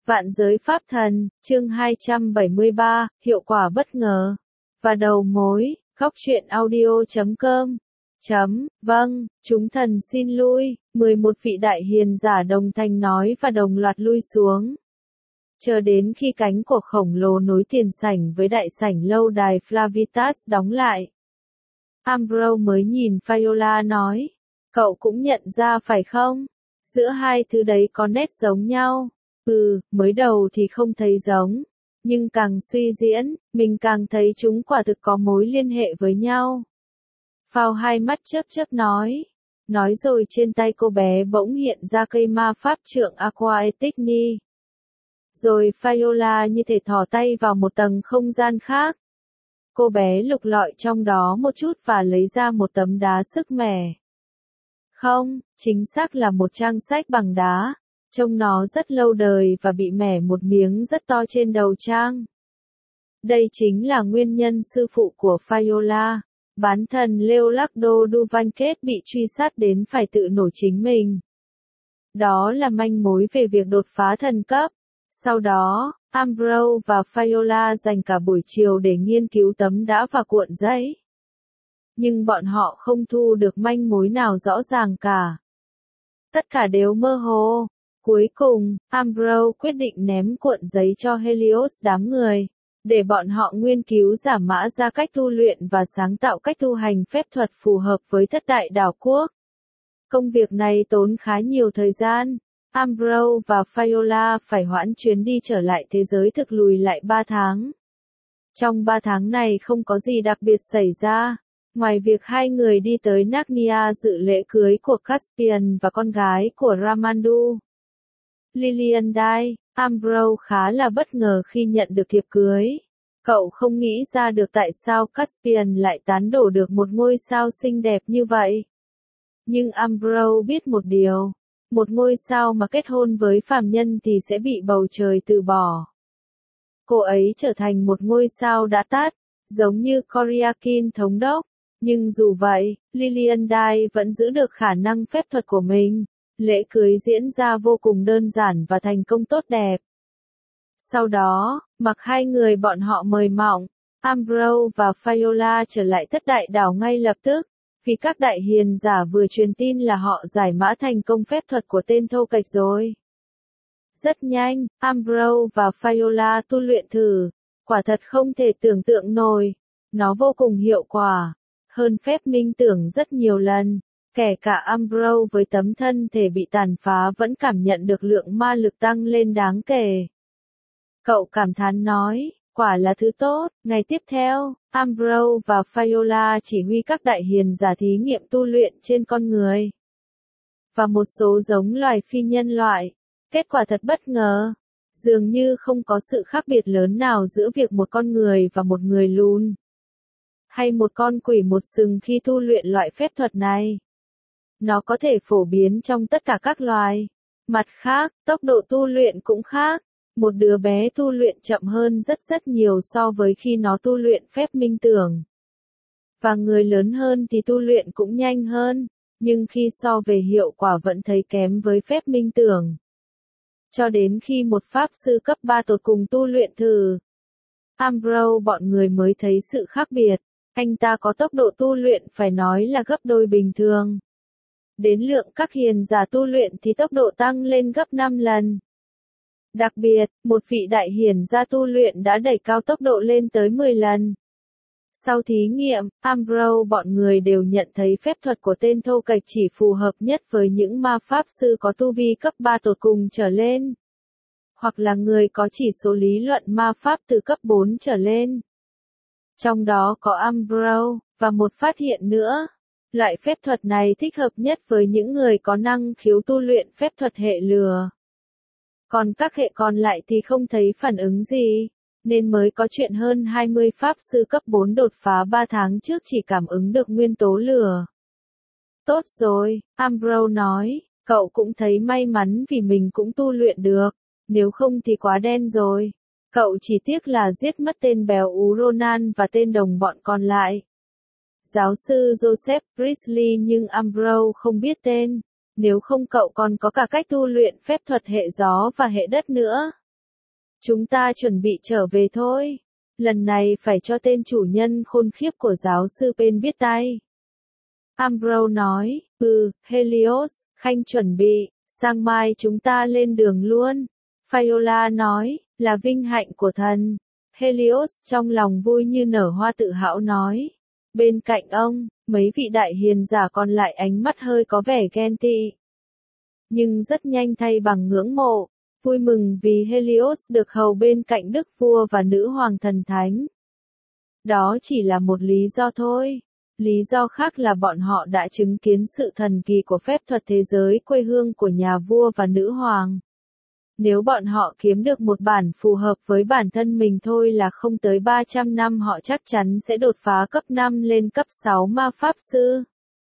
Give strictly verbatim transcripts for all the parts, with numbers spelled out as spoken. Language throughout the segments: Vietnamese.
Vạn giới pháp thần, chương hai trăm bảy mươi ba, hiệu quả bất ngờ. Và đầu mối, góc truyện audio chấm com. Chấm, vâng, chúng thần xin lui, mười một vị đại hiền giả đồng thanh nói và đồng loạt lui xuống. Chờ đến khi cánh của khổng lồ nối tiền sảnh với đại sảnh lâu đài Flavitas đóng lại. Ambrose mới nhìn Viola nói, cậu cũng nhận ra phải không? Giữa hai thứ đấy có nét giống nhau. Ừ, mới đầu thì không thấy giống, nhưng càng suy diễn, mình càng thấy chúng quả thực có mối liên hệ với nhau. Phao hai mắt chớp chớp nói. Nói rồi trên tay cô bé bỗng hiện ra cây ma pháp trượng Aqua Etigni. Rồi Viola như thể thò tay vào một tầng không gian khác. Cô bé lục lọi trong đó một chút và lấy ra một tấm đá sức mẻ. Không, chính xác là một trang sách bằng đá. Trông nó rất lâu đời và bị mẻ một miếng rất to trên đầu trang. Đây chính là nguyên nhân sư phụ của Viola, bán thần Leonardo Duvanquet bị truy sát đến phải tự nổ chính mình. Đó là manh mối về việc đột phá thần cấp. Sau đó, Ambrose và Viola dành cả buổi chiều để nghiên cứu tấm đá và cuộn giấy. Nhưng bọn họ không thu được manh mối nào rõ ràng cả. Tất cả đều mơ hồ. Cuối cùng, Ambrose quyết định ném cuộn giấy cho Helios đám người, để bọn họ nghiên cứu giả mã ra cách tu luyện và sáng tạo cách tu hành phép thuật phù hợp với thất đại đảo quốc. Công việc này tốn khá nhiều thời gian. Ambrose và Viola phải hoãn chuyến đi trở lại thế giới thực lùi lại ba tháng. Trong ba tháng này không có gì đặc biệt xảy ra, ngoài việc hai người đi tới Narnia dự lễ cưới của Caspian và con gái của Ramandu. Liliandai, Ambrose khá là bất ngờ khi nhận được thiệp cưới. Cậu không nghĩ ra được tại sao Caspian lại tán đổ được một ngôi sao xinh đẹp như vậy. Nhưng Ambrose biết một điều, một ngôi sao mà kết hôn với phàm nhân thì sẽ bị bầu trời từ bỏ. Cô ấy trở thành một ngôi sao đã tắt, giống như Koryakin thống đốc. Nhưng dù vậy, Liliandai vẫn giữ được khả năng phép thuật của mình. Lễ cưới diễn ra vô cùng đơn giản và thành công tốt đẹp. Sau đó, mặc hai người bọn họ mời mọng, Ambrose và Viola trở lại thất đại đảo ngay lập tức, vì các đại hiền giả vừa truyền tin là họ giải mã thành công phép thuật của tên thô kệch rồi. Rất nhanh, Ambrose và Viola tu luyện thử, quả thật không thể tưởng tượng nổi, nó vô cùng hiệu quả, hơn phép minh tưởng rất nhiều lần. Kể cả Ambrose với tấm thân thể bị tàn phá vẫn cảm nhận được lượng ma lực tăng lên đáng kể. Cậu cảm thán nói, quả là thứ tốt. Ngày tiếp theo, Ambrose và Viola chỉ huy các đại hiền giả thí nghiệm tu luyện trên con người. Và một số giống loài phi nhân loại. Kết quả thật bất ngờ. Dường như không có sự khác biệt lớn nào giữa việc một con người và một người lùn. Hay một con quỷ một sừng khi tu luyện loại phép thuật này. Nó có thể phổ biến trong tất cả các loài. Mặt khác, tốc độ tu luyện cũng khác. Một đứa bé tu luyện chậm hơn rất rất nhiều so với khi nó tu luyện phép minh tưởng. Và người lớn hơn thì tu luyện cũng nhanh hơn, nhưng khi so về hiệu quả vẫn thấy kém với phép minh tưởng. Cho đến khi một pháp sư cấp ba tột cùng tu luyện thử, Ambrose bọn người mới thấy sự khác biệt. Anh ta có tốc độ tu luyện phải nói là gấp đôi bình thường. Đến lượng các hiền giả tu luyện thì tốc độ tăng lên gấp năm lần. Đặc biệt, một vị đại hiền gia tu luyện đã đẩy cao tốc độ lên tới mười lần. Sau thí nghiệm, Ambrose bọn người đều nhận thấy phép thuật của tên thô kệch chỉ phù hợp nhất với những ma pháp sư có tu vi cấp ba tột cùng trở lên. Hoặc là người có chỉ số lý luận ma pháp từ cấp bốn trở lên. Trong đó có Ambrose, và một phát hiện nữa. Loại phép thuật này thích hợp nhất với những người có năng khiếu tu luyện phép thuật hệ lửa. Còn các hệ còn lại thì không thấy phản ứng gì, nên mới có chuyện hơn hai mươi pháp sư cấp bốn đột phá ba tháng trước chỉ cảm ứng được nguyên tố lửa. Tốt rồi, Ambrose nói, cậu cũng thấy may mắn vì mình cũng tu luyện được, nếu không thì quá đen rồi. Cậu chỉ tiếc là giết mất tên béo ú Ronan và tên đồng bọn còn lại. Giáo sư Joseph Priestley nhưng Ambrose không biết tên. Nếu không cậu còn có cả cách tu luyện phép thuật hệ gió và hệ đất nữa. Chúng ta chuẩn bị trở về thôi. Lần này phải cho tên chủ nhân khôn khiếp của giáo sư Pen biết tay. Ambrose nói, ừ, Helios, Khanh chuẩn bị, sang mai chúng ta lên đường luôn. Viola nói, là vinh hạnh của thần. Helios trong lòng vui như nở hoa tự hào nói. Bên cạnh ông, mấy vị đại hiền giả còn lại ánh mắt hơi có vẻ ghen tị. Nhưng rất nhanh thay bằng ngưỡng mộ, vui mừng vì Helios được hầu bên cạnh đức vua và nữ hoàng thần thánh. Đó chỉ là một lý do thôi. Lý do khác là bọn họ đã chứng kiến sự thần kỳ của phép thuật thế giới quê hương của nhà vua và nữ hoàng. Nếu bọn họ kiếm được một bản phù hợp với bản thân mình thôi là không tới ba trăm năm họ chắc chắn sẽ đột phá cấp năm lên cấp sáu ma pháp sư.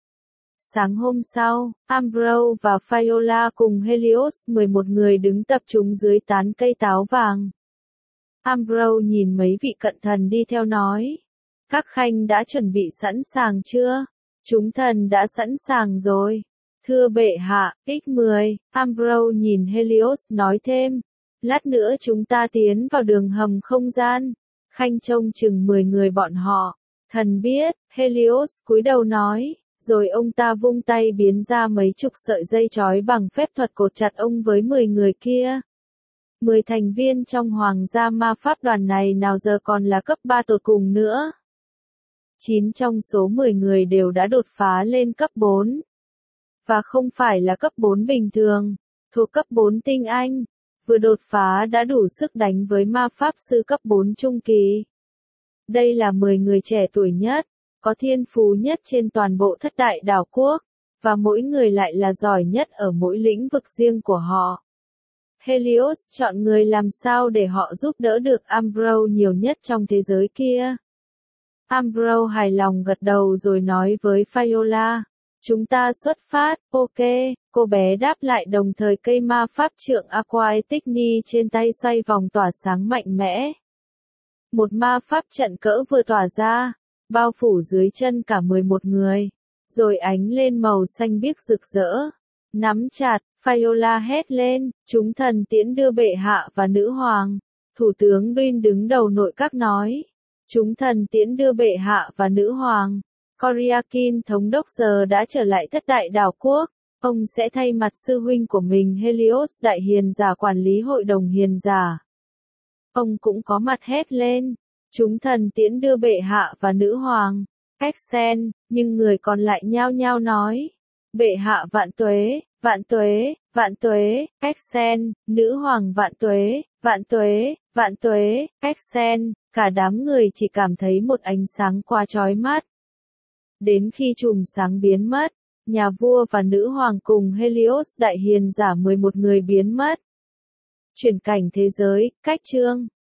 Sáng hôm sau, Ambrose và Viola cùng Helios mười một người đứng tập trung dưới tán cây táo vàng. Ambrose nhìn mấy vị cận thần đi theo nói. Các khanh đã chuẩn bị sẵn sàng chưa? Chúng thần đã sẵn sàng rồi. Thưa bệ hạ, ích mười, Ambrose nhìn Helios nói thêm. Lát nữa chúng ta tiến vào đường hầm không gian. Khanh trông chừng mười người bọn họ. Thần biết, Helios cúi đầu nói. Rồi ông ta vung tay biến ra mấy chục sợi dây trói bằng phép thuật cột chặt ông với mười người kia. Mười thành viên trong hoàng gia ma pháp đoàn này nào giờ còn là cấp ba tột cùng nữa. Chín trong số mười người đều đã đột phá lên cấp bốn. Và không phải là cấp bốn bình thường, thuộc cấp bốn tinh anh. Vừa đột phá đã đủ sức đánh với ma pháp sư cấp bốn trung kỳ. Đây là mười người trẻ tuổi nhất, có thiên phú nhất trên toàn bộ thất đại đảo quốc, và mỗi người lại là giỏi nhất ở mỗi lĩnh vực riêng của họ. Helios chọn người làm sao để họ giúp đỡ được Ambrose nhiều nhất trong thế giới kia. Ambrose hài lòng gật đầu rồi nói với Viola. Chúng ta xuất phát, ok, cô bé đáp lại đồng thời cây ma pháp trượng Aquaeticni trên tay xoay vòng tỏa sáng mạnh mẽ. Một ma pháp trận cỡ vừa tỏa ra, bao phủ dưới chân cả mười một người, rồi ánh lên màu xanh biếc rực rỡ. Nắm chặt, Viola hét lên, chúng thần tiễn đưa bệ hạ và nữ hoàng. Thủ tướng Dwayne đứng đầu nội các nói. Chúng thần tiễn đưa bệ hạ và nữ hoàng. Koryakin thống đốc giờ đã trở lại thất đại đảo quốc. Ông sẽ thay mặt sư huynh của mình Helios đại hiền giả quản lý hội đồng hiền giả. Ông cũng có mặt hét lên. Chúng thần tiễn đưa bệ hạ và nữ hoàng. Exen, nhưng người còn lại nhao nhao nói. Bệ hạ vạn tuế, vạn tuế, vạn tuế, Exen, nữ hoàng vạn tuế, vạn tuế, vạn tuế, Exen, cả đám người chỉ cảm thấy một ánh sáng qua chói mắt. Đến khi chùm sáng biến mất, nhà vua và nữ hoàng cùng Helios đại hiền giả mười một người biến mất. Chuyển cảnh thế giới, cách chương